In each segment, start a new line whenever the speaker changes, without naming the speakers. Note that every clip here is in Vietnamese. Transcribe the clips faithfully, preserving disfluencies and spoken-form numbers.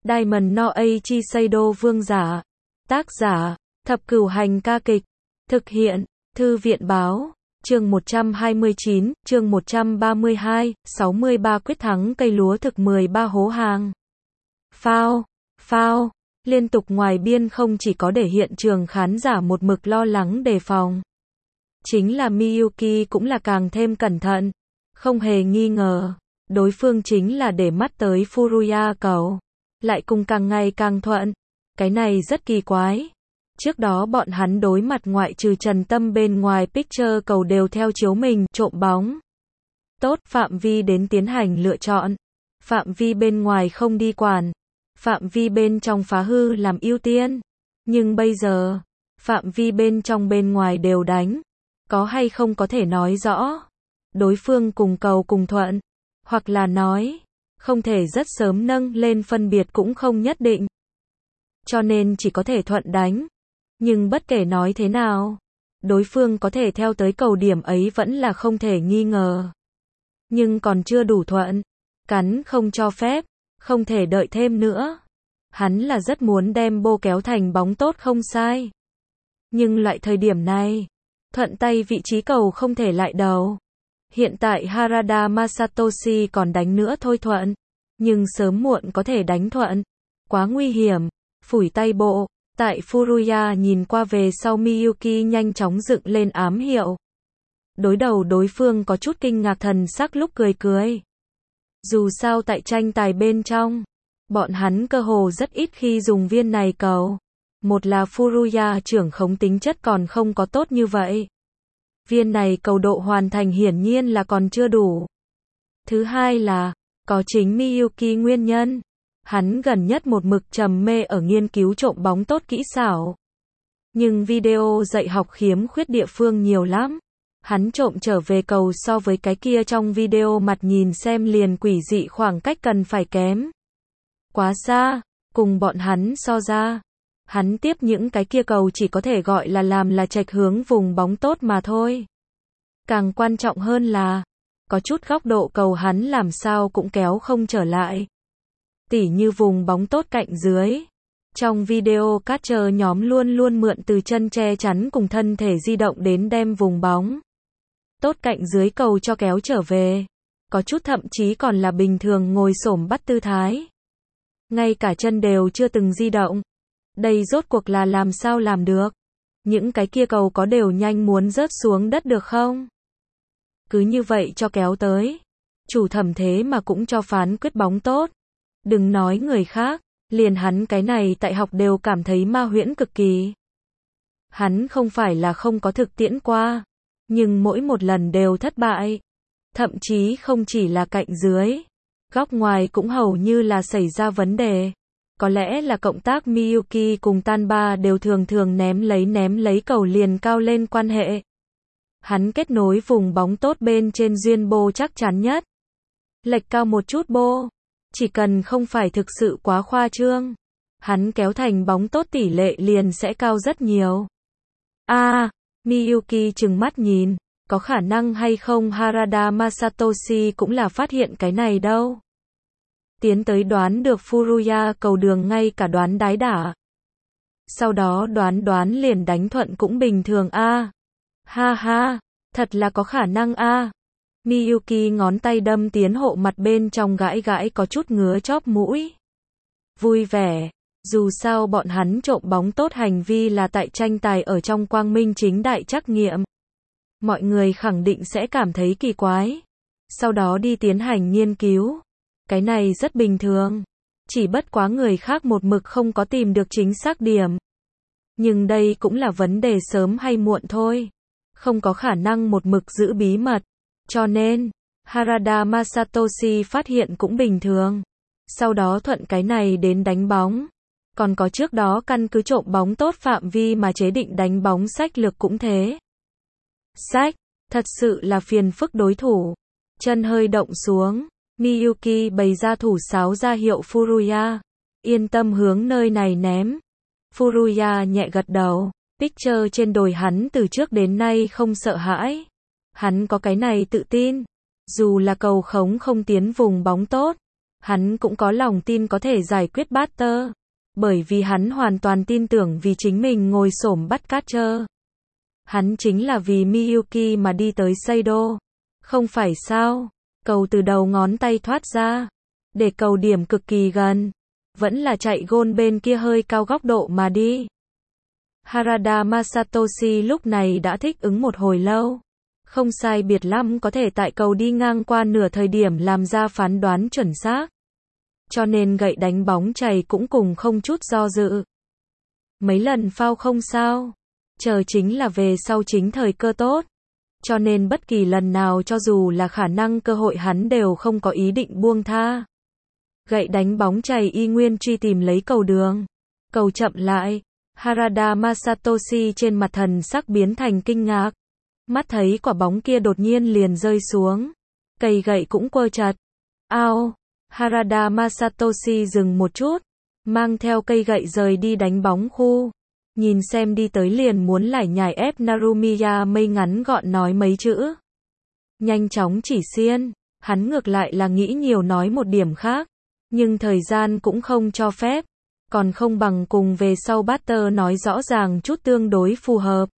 Diamond no Eiichi Seido vương giả. Tác giả, Thập Cửu Hành ca kịch. Thực hiện, Thư viện báo. Chương một trăm hai mươi chín, chương một trăm ba mươi hai, sáu mươi ba quyết thắng cây lúa thực mười ba hố hàng. Phao, phao, liên tục ngoài biên không chỉ có để hiện trường khán giả một mực lo lắng đề phòng. Chính là Miyuki cũng là càng thêm cẩn thận. Không hề nghi ngờ, đối phương chính là để mắt tới Furuya cầu. Lại cùng càng ngày càng thuận. Cái này rất kỳ quái. Trước đó bọn hắn đối mặt ngoại trừ Trần Tâm bên ngoài picture cầu đều theo chiếu mình trộm bóng. Tốt, phạm vi đến tiến hành lựa chọn. Phạm vi bên ngoài không đi quản. Phạm vi bên trong phá hư làm ưu tiên. Nhưng bây giờ, phạm vi bên trong bên ngoài đều đánh. Có hay không có thể nói rõ. Đối phương cùng cầu cùng thuận. Hoặc là nói, không thể rất sớm nâng lên phân biệt cũng không nhất định. Cho nên chỉ có thể thuận đánh. Nhưng bất kể nói thế nào, đối phương có thể theo tới cầu điểm ấy vẫn là không thể nghi ngờ. Nhưng còn chưa đủ thuận. Cắn không cho phép, không thể đợi thêm nữa. Hắn là rất muốn đem bô kéo thành bóng tốt không sai. Nhưng loại thời điểm này, thuận tay vị trí cầu không thể lại đầu. Hiện tại Harada Masatoshi còn đánh nữa thôi thuận. Nhưng sớm muộn có thể đánh thuận. Quá nguy hiểm. Phủi tay bộ. Tại Furuya nhìn qua về sau Miyuki nhanh chóng dựng lên ám hiệu. Đối đầu đối phương có chút kinh ngạc thần sắc lúc cười cười. Dù sao tại tranh tài bên trong, bọn hắn cơ hồ rất ít khi dùng viên này cầu. Một là Furuya trưởng khống tính chất còn không có tốt như vậy. Viên này cầu độ hoàn thành hiển nhiên là còn chưa đủ. Thứ hai là, có chính Miyuki nguyên nhân. Hắn gần nhất một mực trầm mê ở nghiên cứu trộm bóng tốt kỹ xảo. Nhưng video dạy học khiếm khuyết địa phương nhiều lắm. Hắn trộm trở về cầu so với cái kia trong video mặt nhìn xem liền quỷ dị khoảng cách cần phải kém. Quá xa, cùng bọn hắn so ra. Hắn tiếp những cái kia cầu chỉ có thể gọi là làm là chệch hướng vùng bóng tốt mà thôi. Càng quan trọng hơn là, có chút góc độ cầu hắn làm sao cũng kéo không trở lại. Tỉ như vùng bóng tốt cạnh dưới. Trong video catcher nhóm luôn luôn mượn từ chân che chắn cùng thân thể di động đến đem vùng bóng tốt cạnh dưới cầu cho kéo trở về. Có chút thậm chí còn là bình thường ngồi xổm bắt tư thái. Ngay cả chân đều chưa từng di động. Đây rốt cuộc là làm sao làm được? Những cái kia cầu có đều nhanh muốn rớt xuống đất được không? Cứ như vậy cho kéo tới. Chủ thẩm thế mà cũng cho phán quyết bóng tốt. Đừng nói người khác, liền hắn cái này tại học đều cảm thấy ma huyễn cực kỳ. Hắn không phải là không có thực tiễn qua, nhưng mỗi một lần đều thất bại. Thậm chí không chỉ là cạnh dưới, góc ngoài cũng hầu như là xảy ra vấn đề. Có lẽ là cộng tác Miyuki cùng Tanba đều thường thường ném lấy ném lấy cầu liền cao lên quan hệ. Hắn kết nối vùng bóng tốt bên trên duyên bô chắc chắn nhất. Lệch cao một chút bô. Chỉ cần không phải thực sự quá khoa trương, hắn kéo thành bóng tốt tỷ lệ liền sẽ cao rất nhiều. A, à, Miyuki trừng mắt nhìn, có khả năng hay không Harada Masatoshi cũng là phát hiện cái này đâu. Tiến tới đoán được Furuya cầu đường ngay cả đoán đái đả. Sau đó đoán đoán liền đánh thuận cũng bình thường a. À. Ha ha, thật là có khả năng a. À. Miyuki ngón tay đâm tiến hộ mặt bên trong gãi gãi có chút ngứa chóp mũi. Vui vẻ, dù sao bọn hắn trộm bóng tốt hành vi là tại tranh tài ở trong quang minh chính đại trắc nghiệm. Mọi người khẳng định sẽ cảm thấy kỳ quái. Sau đó đi tiến hành nghiên cứu. Cái này rất bình thường. Chỉ bất quá người khác một mực không có tìm được chính xác điểm. Nhưng đây cũng là vấn đề sớm hay muộn thôi. Không có khả năng một mực giữ bí mật. Cho nên, Harada Masatoshi phát hiện cũng bình thường. Sau đó thuận cái này đến đánh bóng. Còn có trước đó căn cứ trộm bóng tốt phạm vi mà chế định đánh bóng sách lược cũng thế. Sách, thật sự là phiền phức đối thủ. Chân hơi động xuống, Miyuki bày ra thủ sáo ra hiệu Furuya. Yên tâm hướng nơi này ném. Furuya nhẹ gật đầu. Picture trên đồi hắn từ trước đến nay không sợ hãi. Hắn có cái này tự tin. Dù là cầu khống không tiến vùng bóng tốt, Hắn cũng có lòng tin có thể giải quyết Buster, bởi vì hắn hoàn toàn tin tưởng vì chính mình ngồi xổm bắt Catcher. Hắn chính là vì Miyuki mà đi tới Seido. Không phải sao? Cầu từ đầu ngón tay thoát ra, để cầu điểm cực kỳ gần. Vẫn là chạy gôn bên kia hơi cao góc độ mà đi. Harada Masatoshi lúc này đã thích ứng một hồi lâu. Không sai biệt lắm có thể tại cầu đi ngang qua nửa thời điểm làm ra phán đoán chuẩn xác. Cho nên gậy đánh bóng chày cũng cùng không chút do dự. Mấy lần foul không sao. Chờ chính là về sau chính thời cơ tốt. Cho nên bất kỳ lần nào cho dù là khả năng cơ hội hắn đều không có ý định buông tha. Gậy đánh bóng chày y nguyên truy tìm lấy cầu đường. Cầu chậm lại. Harada Masatoshi trên mặt thần sắc biến thành kinh ngạc. Mắt thấy quả bóng kia đột nhiên liền rơi xuống. Cây gậy cũng quơ chặt. Ao. Harada Masatoshi dừng một chút. Mang theo cây gậy rời đi đánh bóng khu. Nhìn xem đi tới liền muốn lải nhải ép Narumiya mây ngắn gọn nói mấy chữ. Nhanh chóng chỉ xiên. Hắn ngược lại là nghĩ nhiều nói một điểm khác. Nhưng thời gian cũng không cho phép. Còn không bằng cùng về sau Buster nói rõ ràng chút tương đối phù hợp.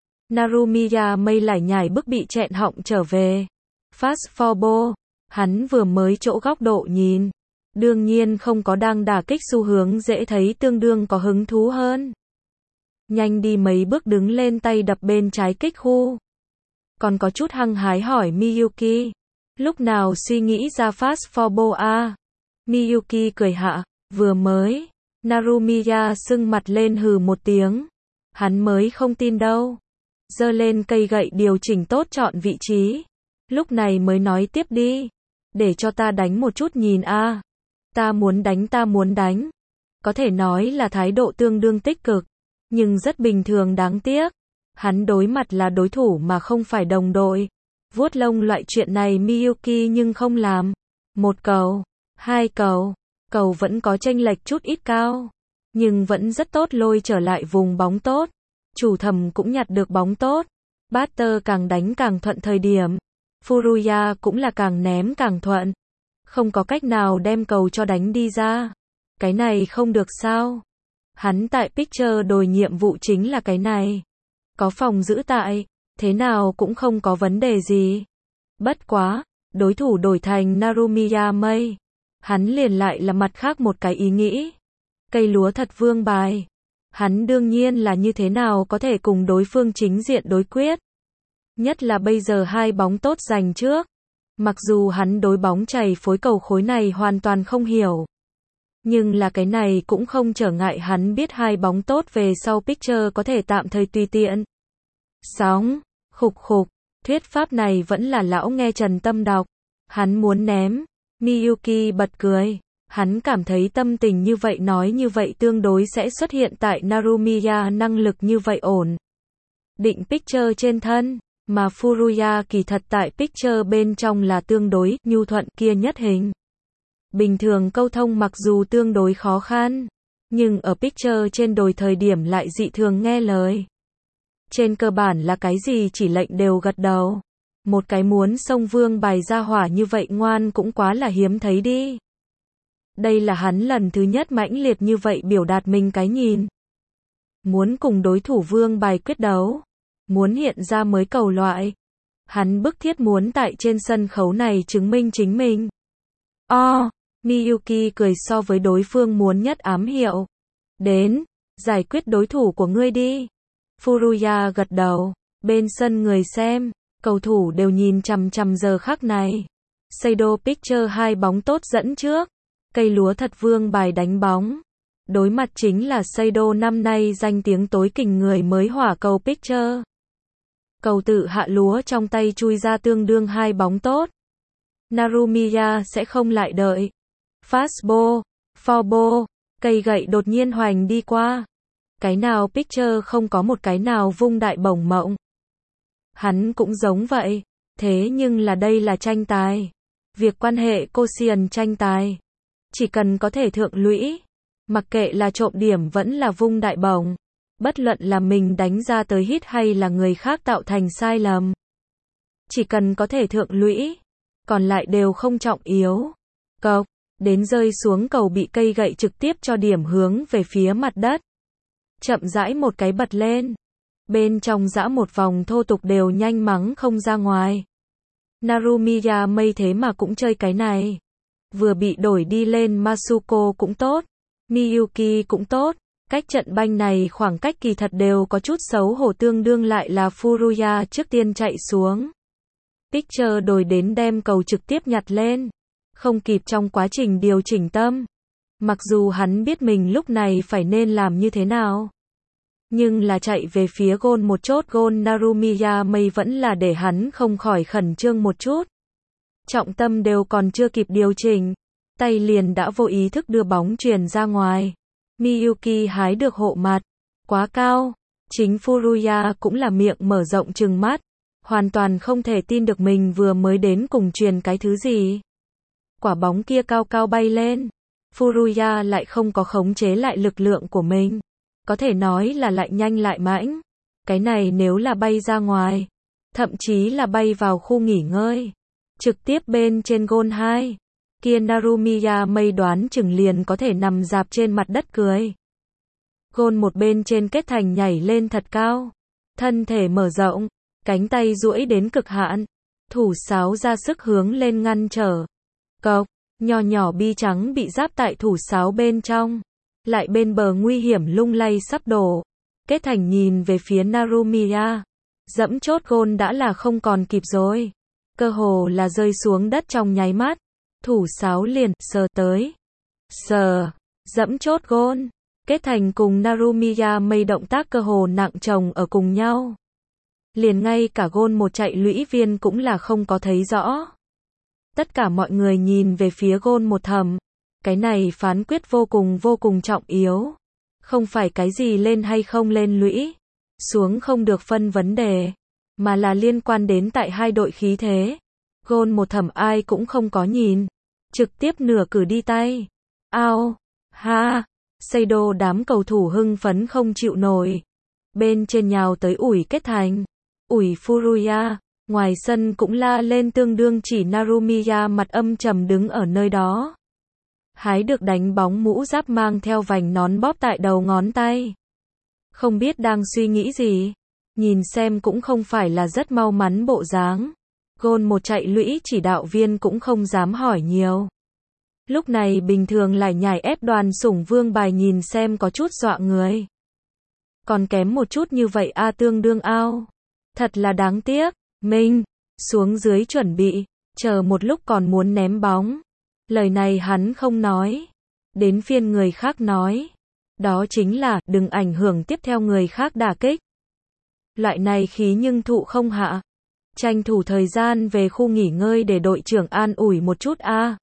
Narumiya mây lải nhải bức bị chẹn họng trở về. Fast forward. Hắn vừa mới chỗ góc độ nhìn. Đương nhiên không có đang đả kích xu hướng dễ thấy tương đương có hứng thú hơn. Nhanh đi mấy bước đứng lên tay đập bên trái kích khu. Còn có chút hăng hái hỏi Miyuki. Lúc nào suy nghĩ ra fast forward a? Miyuki cười hạ. Vừa mới. Narumiya sưng mặt lên hừ một tiếng. Hắn mới không tin đâu. Giơ lên cây gậy điều chỉnh tốt chọn vị trí. Lúc này mới nói tiếp đi. Để cho ta đánh một chút nhìn a. Ta muốn đánh ta muốn đánh. Có thể nói là thái độ tương đương tích cực. Nhưng rất bình thường đáng tiếc. Hắn đối mặt là đối thủ mà không phải đồng đội. Vuốt lông loại chuyện này Miyuki nhưng không làm. Một cầu. Hai cầu. Cầu vẫn có chênh lệch chút ít cao. Nhưng vẫn rất tốt lôi trở lại vùng bóng tốt. Chủ thầm cũng nhặt được bóng tốt. Buster càng đánh càng thuận thời điểm. Furuya cũng là càng ném càng thuận. Không có cách nào đem cầu cho đánh đi ra. Cái này không được sao. Hắn tại Picture đồi nhiệm vụ chính là cái này. Có phòng giữ tại, thế nào cũng không có vấn đề gì. Bất quá, đối thủ đổi thành Narumiya mây. Hắn liền lại là mặt khác một cái ý nghĩ. Cây lúa thật vương bài. Hắn đương nhiên là như thế nào có thể cùng đối phương chính diện đối quyết. Nhất là bây giờ hai bóng tốt giành trước. Mặc dù hắn đối bóng chày phối cầu khối này hoàn toàn không hiểu. Nhưng là cái này cũng không trở ngại hắn biết hai bóng tốt về sau Picture có thể tạm thời tùy tiện. Sóng, khục khục, thuyết pháp này vẫn là lão nghe Trần Tâm đọc. Hắn muốn ném. Miyuki bật cười. Hắn cảm thấy tâm tình như vậy nói như vậy tương đối sẽ xuất hiện tại Narumiya năng lực như vậy ổn. Định Picture trên thân. Mà Furuya kỳ thật tại Picture bên trong là tương đối nhu thuận kia nhất hình. Bình thường câu thông mặc dù tương đối khó khăn, nhưng ở Picture trên đồi thời điểm lại dị thường nghe lời. Trên cơ bản là cái gì chỉ lệnh đều gật đầu. Một cái muốn xông vương bài ra hỏa như vậy ngoan cũng quá là hiếm thấy đi. Đây là hắn lần thứ nhất mãnh liệt như vậy biểu đạt mình cái nhìn. Muốn cùng đối thủ vương bài quyết đấu. Muốn hiện ra mới cầu loại. Hắn bức thiết muốn tại trên sân khấu này chứng minh chính mình. O, Miyuki cười so với đối phương muốn nhất ám hiệu. Đến, giải quyết đối thủ của ngươi đi. Furuya gật đầu. Bên sân người xem, cầu thủ đều nhìn chằm chằm giờ khắc này. Seido Picture hai bóng tốt dẫn trước. Cây lúa thật vương bài đánh bóng. Đối mặt chính là Seido năm nay danh tiếng tối kình người mới hỏa cầu Picture. Cầu tự hạ lúa trong tay chui ra tương đương hai bóng tốt. Narumiya sẽ không lại đợi. Fastball, foulball, cây gậy đột nhiên hoành đi qua. Cái nào Picture không có một cái nào vung đại bổng mộng. Hắn cũng giống vậy. Thế nhưng là đây là tranh tài. Việc quan hệ quotient tranh tài. Chỉ cần có thể thượng lũy. Mặc kệ là trộm điểm vẫn là vung đại bổng. Bất luận là mình đánh ra tới hit hay là người khác tạo thành sai lầm. Chỉ cần có thể thượng lũy. Còn lại đều không trọng yếu. Cộc, đến rơi xuống cầu bị cây gậy trực tiếp cho điểm hướng về phía mặt đất. Chậm rãi một cái bật lên. Bên trong dã một vòng thô tục đều nhanh mắng không ra ngoài. Narumiya Mei thế mà cũng chơi cái này. Vừa bị đổi đi lên Masuko cũng tốt, Miyuki cũng tốt. Cách trận banh này khoảng cách kỳ thật đều có chút xấu hổ, tương đương lại là Furuya trước tiên chạy xuống. Picture đổi đến đem cầu trực tiếp nhặt lên. Không kịp trong quá trình điều chỉnh tâm. Mặc dù hắn biết mình lúc này phải nên làm như thế nào. Nhưng là chạy về phía gôn một chốt gôn Narumiya Mei vẫn là để hắn không khỏi khẩn trương một chút. Trọng tâm đều còn chưa kịp điều chỉnh. Tay liền đã vô ý thức đưa bóng truyền ra ngoài. Miyuki hái được hộ mặt. Quá cao. Chính Furuya cũng là miệng mở rộng trừng mắt. Hoàn toàn không thể tin được mình vừa mới đến cùng truyền cái thứ gì. Quả bóng kia cao cao bay lên. Furuya lại không có khống chế lại lực lượng của mình. Có thể nói là lại nhanh lại mãnh. Cái này nếu là bay ra ngoài. Thậm chí là bay vào khu nghỉ ngơi. Trực tiếp bên trên gôn hai. Kia Narumiya Mei đoán chừng liền có thể nằm dạp trên mặt đất cười. Gôn một bên trên kết thành nhảy lên thật cao. Thân thể mở rộng. Cánh tay duỗi đến cực hạn. Thủ sáo ra sức hướng lên ngăn trở. Cộc. Nhỏ nhỏ bi trắng bị giáp tại thủ sáo bên trong. Lại bên bờ nguy hiểm lung lay sắp đổ. Kết thành nhìn về phía Narumiya. Dẫm chốt gôn đã là không còn kịp rồi. Cơ hồ là rơi xuống đất trong nháy mắt. Thủ sáo liền sờ tới. Sờ. Dẫm chốt gôn. Kết thành cùng Narumiya Mei động tác cơ hồ nặng chồng ở cùng nhau. Liền ngay cả gôn một chạy lũy viên cũng là không có thấy rõ. Tất cả mọi người nhìn về phía gôn một thầm. Cái này phán quyết vô cùng vô cùng trọng yếu. Không phải cái gì lên hay không lên lũy. Xuống không được phân vấn đề. Mà là liên quan đến tại hai đội khí thế. Gôn một thầm ai cũng không có nhìn. Trực tiếp nửa cử đi tay. Ao. Ha. Seido đám cầu thủ hưng phấn không chịu nổi. Bên trên nhào tới ủi kết thành. Ủi Furuya. Ngoài sân cũng la lên tương đương, chỉ Narumiya mặt âm trầm đứng ở nơi đó. Hái được đánh bóng mũ giáp mang theo vành nón bóp tại đầu ngón tay. Không biết đang suy nghĩ gì. Nhìn xem cũng không phải là rất mau mắn bộ dáng. Gôn một chạy lũy chỉ đạo viên cũng không dám hỏi nhiều. Lúc này bình thường lại nhảy ép đoàn sủng vương bài nhìn xem có chút dọa người. Còn kém một chút như vậy a tương đương ao. Thật là đáng tiếc. Minh. Xuống dưới chuẩn bị. Chờ một lúc còn muốn ném bóng. Lời này hắn không nói. Đến phiên người khác nói. Đó chính là đừng ảnh hưởng tiếp theo người khác đả kích. Loại này khí nhưng thụ không hạ. Tranh thủ thời gian về khu nghỉ ngơi để đội trưởng an ủi một chút a. À.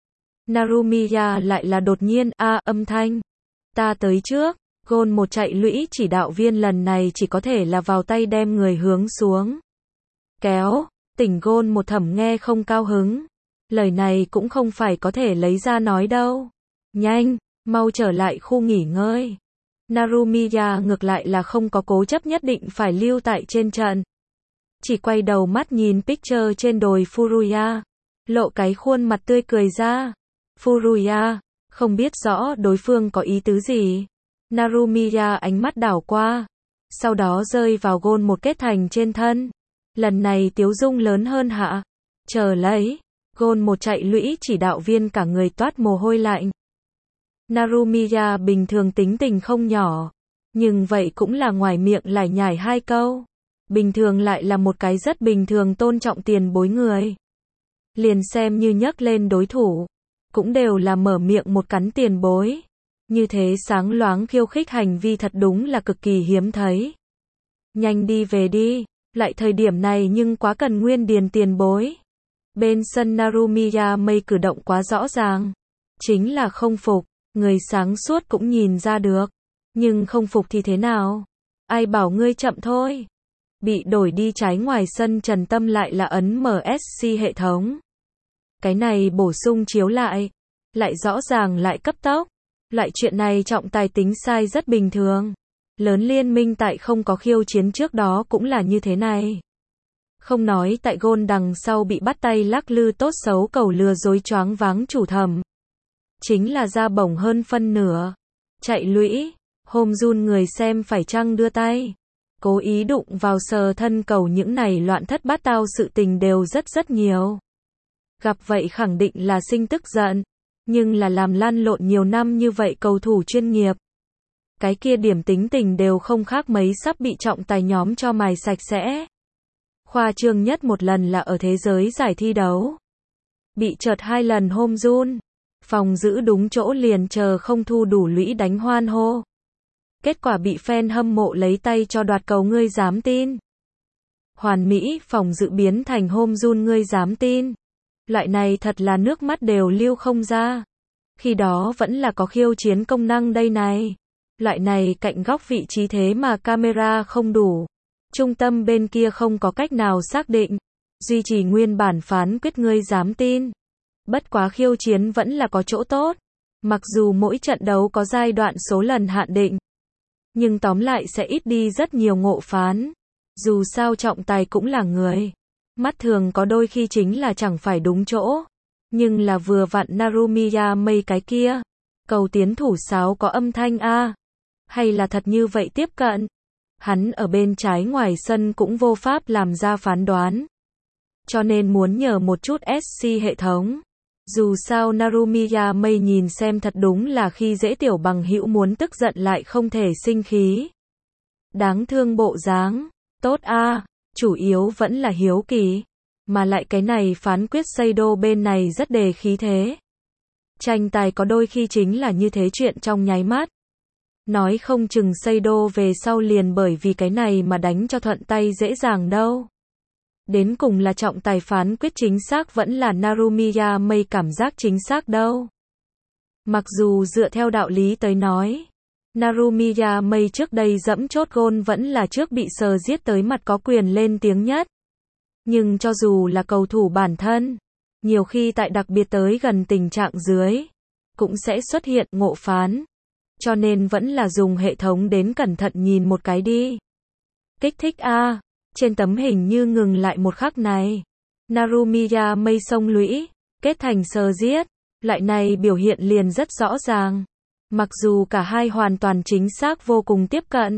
Narumiya lại là đột nhiên a à, âm thanh. Ta tới trước. Gôn một chạy lũy chỉ đạo viên lần này chỉ có thể là vào tay đem người hướng xuống. Kéo. Tỉnh gôn một thẩm nghe không cao hứng. Lời này cũng không phải có thể lấy ra nói đâu. Nhanh. Mau trở lại khu nghỉ ngơi. Narumiya ngược lại là không có cố chấp nhất định phải lưu tại trên trận. Chỉ quay đầu mắt nhìn picture trên đồi Furuya. Lộ cái khuôn mặt tươi cười ra. Furuya. Không biết rõ đối phương có ý tứ gì. Narumiya ánh mắt đảo qua. Sau đó rơi vào gôn một kết thành trên thân. Lần này tiếu dung lớn hơn hạ. Chờ lấy. Gôn một chạy lũy chỉ đạo viên cả người toát mồ hôi lạnh. Narumiya bình thường tính tình không nhỏ. Nhưng vậy cũng là ngoài miệng lải nhải hai câu. Bình thường lại là một cái rất bình thường tôn trọng tiền bối người. Liền xem như nhắc lên đối thủ. Cũng đều là mở miệng một cắn tiền bối. Như thế sáng loáng khiêu khích hành vi thật đúng là cực kỳ hiếm thấy. Nhanh đi về đi. Lại thời điểm này nhưng quá cần nguyên điền tiền bối. Bên sân Narumiya Mei cử động quá rõ ràng. Chính là không phục. Người sáng suốt cũng nhìn ra được. Nhưng không phục thì thế nào? Ai bảo ngươi chậm thôi. Bị đổi đi trái ngoài sân Trần Tâm lại là ấn em ét xê hệ thống. Cái này bổ sung chiếu lại. Lại rõ ràng lại cấp tốc. Loại chuyện này trọng tài tính sai rất bình thường. Lớn liên minh tại không có khiêu chiến trước đó cũng là như thế này. Không nói tại gôn đằng sau bị bắt tay lắc lư tốt xấu cầu lừa dối choáng váng chủ thẩm. chính là ra bổng hơn phân nửa. Chạy lũy, hôm run người xem phải chăng đưa tay. Cố ý đụng vào sờ thân cầu những này loạn thất bát tao sự tình đều rất rất nhiều. Gặp vậy khẳng định là sinh tức giận. Nhưng là làm lăn lộn nhiều năm như vậy cầu thủ chuyên nghiệp. Cái kia điểm tính tình đều không khác mấy sắp bị trọng tài nhóm cho mài sạch sẽ. Khoa trương nhất một lần là ở thế giới giải thi đấu. Bị chợt hai lần home run. Phòng giữ đúng chỗ liền chờ không thu đủ lũy đánh hoan hô. Kết quả bị fan hâm mộ lấy tay cho đoạt cầu ngươi dám tin. Hoàn mỹ phòng giữ biến thành home run ngươi dám tin. Loại này thật là nước mắt đều lưu không ra. Khi đó vẫn là có khiêu chiến công năng đây này. Loại này cạnh góc vị trí thế mà camera không đủ. Trung tâm bên kia không có cách nào xác định. Duy trì nguyên bản phán quyết ngươi dám tin. Bất quá khiêu chiến vẫn là có chỗ tốt. Mặc dù mỗi trận đấu có giai đoạn số lần hạn định. Nhưng tóm lại sẽ ít đi rất nhiều ngộ phán. Dù sao trọng tài cũng là người. Mắt thường có đôi khi chính là chẳng phải đúng chỗ. Nhưng là vừa vặn Narumiya Mei cái kia. Cầu tiến thủ sáo có âm thanh A. Hay là thật như vậy tiếp cận. Hắn ở bên trái ngoài sân cũng vô pháp làm ra phán đoán. Cho nên muốn nhờ một chút ét xê hệ thống. Dù sao Narumiya Mei nhìn xem thật đúng là khi dễ tiểu bằng hữu muốn tức giận lại không thể sinh khí. Đáng thương bộ dáng. Tốt a, chủ yếu vẫn là hiếu kỳ. Mà lại cái này phán quyết Seido bên này rất đề khí thế. Tranh tài có đôi khi chính là như thế chuyện trong nháy mắt. Nói không chừng Seido về sau liền bởi vì cái này mà đánh cho thuận tay dễ dàng đâu. Đến cùng là trọng tài phán quyết chính xác vẫn là Narumiya Mei cảm giác chính xác đâu. Mặc dù dựa theo đạo lý tới nói, Narumiya Mei trước đây dẫm chốt gôn vẫn là trước bị sờ giết tới mặt có quyền lên tiếng nhất. Nhưng cho dù là cầu thủ bản thân, nhiều khi tại đặc biệt tới gần tình trạng dưới, cũng sẽ xuất hiện ngộ phán. Cho nên vẫn là dùng hệ thống đến cẩn thận nhìn một cái đi. Kích thích a. Trên tấm hình như ngừng lại một khắc này. Narumiya Mei xông lũy, kết thành sờ giết. Loại này biểu hiện liền rất rõ ràng. Mặc dù cả hai hoàn toàn chính xác vô cùng tiếp cận.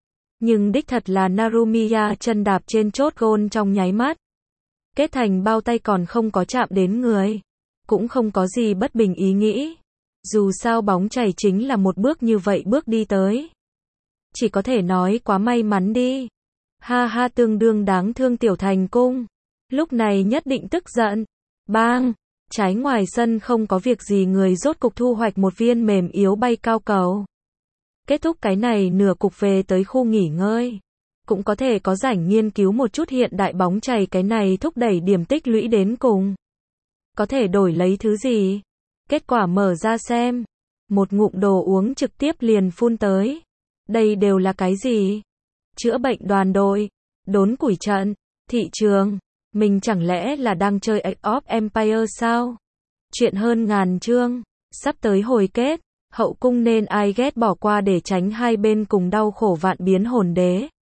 Nhưng đích thật là Narumiya chân đạp trên chốt gôn trong nháy mắt. Kết thành bao tay còn không có chạm đến người. Cũng không có gì bất bình ý nghĩ. Dù sao bóng chảy chính là một bước như vậy bước đi tới. Chỉ có thể nói quá may mắn đi. Ha ha tương đương đáng thương tiểu thành cung. Lúc này nhất định tức giận. Bang! Trái ngoài sân không có việc gì người rốt cục thu hoạch một viên mềm yếu bay cao cầu. Kết thúc cái này nửa cục về tới khu nghỉ ngơi. Cũng có thể có rảnh nghiên cứu một chút hiện đại bóng chày cái này thúc đẩy điểm tích lũy đến cùng. Có thể đổi lấy thứ gì? Kết quả mở ra xem. Một ngụm đồ uống trực tiếp liền phun tới. Đây đều là cái gì? Chữa bệnh đoàn đội, đốn củi trận, thị trường. Mình chẳng lẽ là đang chơi Age of Empire sao? Chuyện hơn ngàn chương, sắp tới hồi kết, hậu cung nên ai ghét bỏ qua để tránh hai bên cùng đau khổ vạn biến hồn đế.